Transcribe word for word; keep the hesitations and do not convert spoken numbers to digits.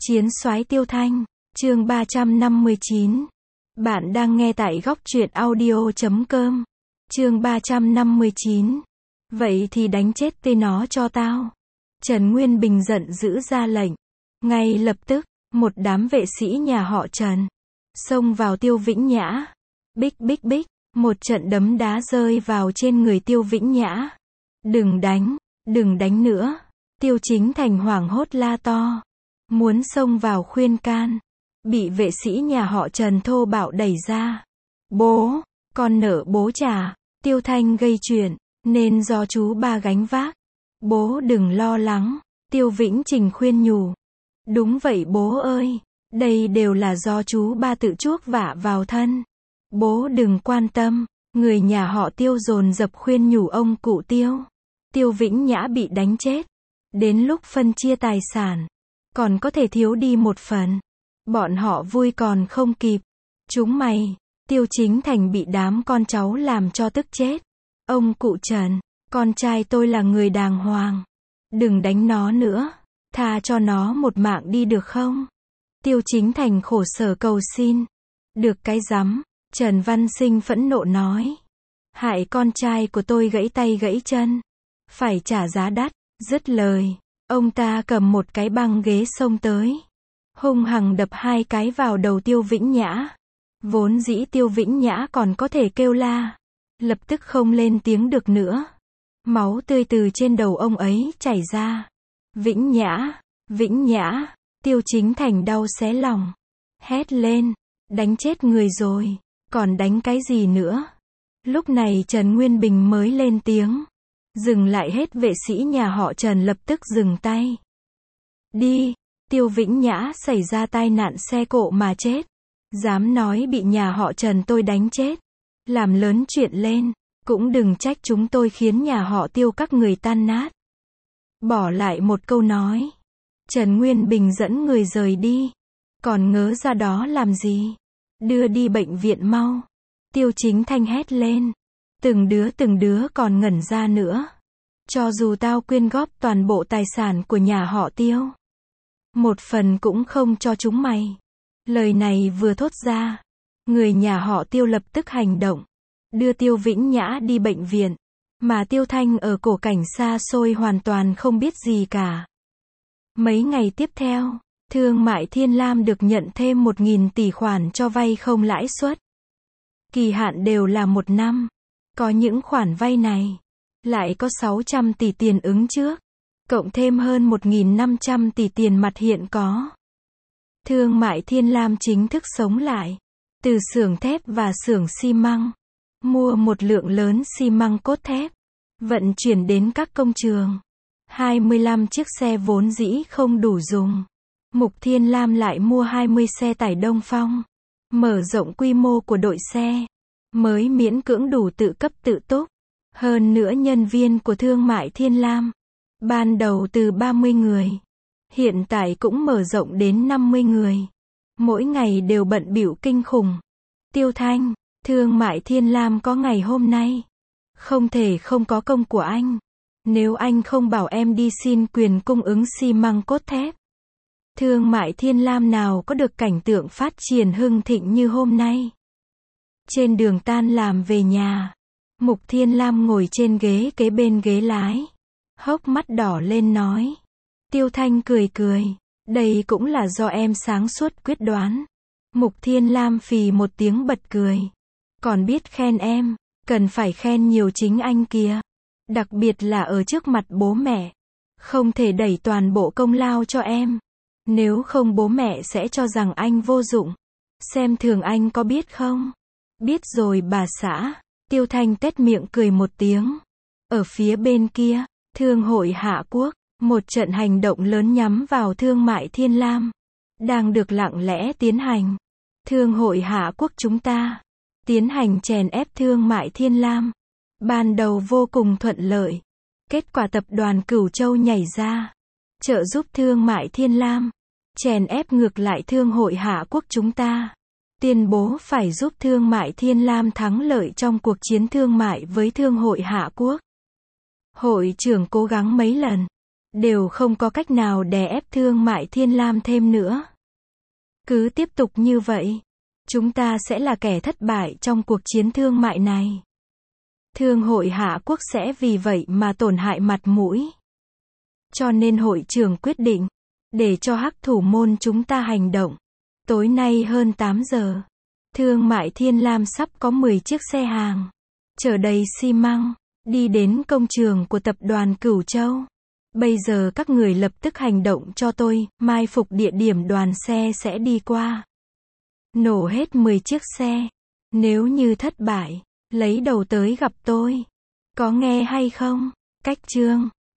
Chiến soái Tiêu Thanh, chương ba trăm năm mươi chín. Bạn đang nghe tại góc truyện audio chấm com. Chương ba trăm năm mươi chín. Vậy thì đánh chết tê nó cho tao. Trần Nguyên Bình giận dữ ra lệnh. Ngay lập tức, một đám vệ sĩ nhà họ Trần xông vào Tiêu Vĩnh Nhã. Bích bích bích, một trận đấm đá rơi vào trên người Tiêu Vĩnh Nhã. Đừng đánh, đừng đánh nữa. Tiêu Chính Thành hoảng hốt la to. Muốn xông vào khuyên can. Bị vệ sĩ nhà họ Trần thô bạo đẩy ra. Bố, con nợ bố trả. Tiêu Thanh gây chuyện, nên do chú ba gánh vác. Bố đừng lo lắng. Tiêu Vĩnh Trình khuyên nhủ. Đúng vậy bố ơi. Đây đều là do chú ba tự chuốc vạ vào thân. Bố đừng quan tâm. Người nhà họ Tiêu dồn dập khuyên nhủ ông cụ Tiêu. Tiêu Vĩnh Nhã bị đánh chết. Đến lúc phân chia tài sản, còn có thể thiếu đi một phần. Bọn họ vui còn không kịp. Chúng mày, Tiêu Chính Thành bị đám con cháu làm cho tức chết. Ông cụ Trần, con trai tôi là người đàng hoàng. Đừng đánh nó nữa. Tha cho nó một mạng đi được không? Tiêu Chính Thành khổ sở cầu xin. Được cái rắm, Trần Văn Sinh phẫn nộ nói. Hại con trai của tôi gãy tay gãy chân. Phải trả giá đắt. Dứt lời, ông ta cầm một cái băng ghế xông tới. Hung hăng đập hai cái vào đầu Tiêu Vĩnh Nhã. Vốn dĩ Tiêu Vĩnh Nhã còn có thể kêu la. Lập tức không lên tiếng được nữa. Máu tươi từ trên đầu ông ấy chảy ra. Vĩnh Nhã, Vĩnh Nhã, Tiêu Chính Thành đau xé lòng. Hét lên, đánh chết người rồi, còn đánh cái gì nữa? Lúc này Trần Nguyên Bình mới lên tiếng. Dừng lại hết vệ sĩ nhà họ Trần lập tức dừng tay. Đi, Tiêu Vĩnh Nhã xảy ra tai nạn xe cộ mà chết. Dám nói bị nhà họ Trần tôi đánh chết. Làm lớn chuyện lên, cũng đừng trách chúng tôi khiến nhà họ Tiêu các người tan nát. Bỏ lại một câu nói. Trần Nguyên Bình dẫn người rời đi. Còn ngớ ra đó làm gì? Đưa đi bệnh viện mau. Tiêu Chính Thanh hét lên. Từng đứa từng đứa còn ngẩn ra nữa. Cho dù tao quyên góp toàn bộ tài sản của nhà họ Tiêu, một phần cũng không cho chúng mày. Lời này vừa thốt ra, người nhà họ Tiêu lập tức hành động. Đưa Tiêu Vĩnh Nhã đi bệnh viện. Mà Tiêu Thanh ở cổ cảnh xa xôi hoàn toàn không biết gì cả. Mấy ngày tiếp theo, Thương mại Thiên Lam được nhận thêm một nghìn tỷ khoản cho vay không lãi suất. Kỳ hạn đều là một năm. Có những khoản vay này, lại có sáu trăm tỷ tiền ứng trước, cộng thêm hơn một nghìn năm trăm tỷ tiền mặt hiện có. Thương mại Thiên Lam chính thức sống lại, từ xưởng thép và xưởng xi măng, mua một lượng lớn xi măng cốt thép, vận chuyển đến các công trường. hai mươi lăm chiếc xe vốn dĩ không đủ dùng. Mục Thiên Lam lại mua hai mươi xe tải Đông Phong, mở rộng quy mô của đội xe, mới miễn cưỡng đủ tự cấp tự túc. Hơn nữa nhân viên của Thương mại Thiên Lam, ban đầu từ ba mươi người, hiện tại cũng mở rộng đến năm mươi người. Mỗi ngày đều bận bịu kinh khủng. Tiêu Thanh, Thương mại Thiên Lam có ngày hôm nay, không thể không có công của anh. Nếu anh không bảo em đi xin quyền cung ứng xi măng cốt thép, Thương mại Thiên Lam nào có được cảnh tượng phát triển hưng thịnh như hôm nay. Trên đường tan làm về nhà, Mục Thiên Lam ngồi trên ghế kế bên ghế lái. Hốc mắt đỏ lên nói. Tiêu Thanh cười cười. Đây cũng là do em sáng suốt quyết đoán. Mục Thiên Lam phì một tiếng bật cười. Còn biết khen em, cần phải khen nhiều chính anh kìa. Đặc biệt là ở trước mặt bố mẹ. Không thể đẩy toàn bộ công lao cho em. Nếu không bố mẹ sẽ cho rằng anh vô dụng. Xem thường anh có biết không? Biết rồi bà xã. Tiêu Thanh tét miệng cười một tiếng. Ở phía bên kia, Thương hội Hạ Quốc, một trận hành động lớn nhắm vào Thương mại Thiên Lam, đang được lặng lẽ tiến hành. Thương hội Hạ Quốc chúng ta, tiến hành chèn ép Thương mại Thiên Lam. Ban đầu vô cùng thuận lợi. Kết quả tập đoàn Cửu Châu nhảy ra, trợ giúp Thương mại Thiên Lam, chèn ép ngược lại Thương hội Hạ Quốc chúng ta. Tuyên bố phải giúp Thương mại Thiên Lam thắng lợi trong cuộc chiến thương mại với Thương hội Hạ Quốc. Hội trưởng cố gắng mấy lần, đều không có cách nào đè ép Thương mại Thiên Lam thêm nữa. Cứ tiếp tục như vậy, chúng ta sẽ là kẻ thất bại trong cuộc chiến thương mại này. Thương hội Hạ Quốc sẽ vì vậy mà tổn hại mặt mũi. Cho nên hội trưởng quyết định, để cho Hắc Thủ môn chúng ta hành động. Tối nay hơn tám giờ, Thương mại Thiên Lam sắp có mười chiếc xe hàng, chở đầy xi măng, đi đến công trường của tập đoàn Cửu Châu. Bây giờ các người lập tức hành động cho tôi, mai phục địa điểm đoàn xe sẽ đi qua. Nổ hết mười chiếc xe. Nếu như thất bại, lấy đầu tới gặp tôi. Có nghe hay không? Cách chương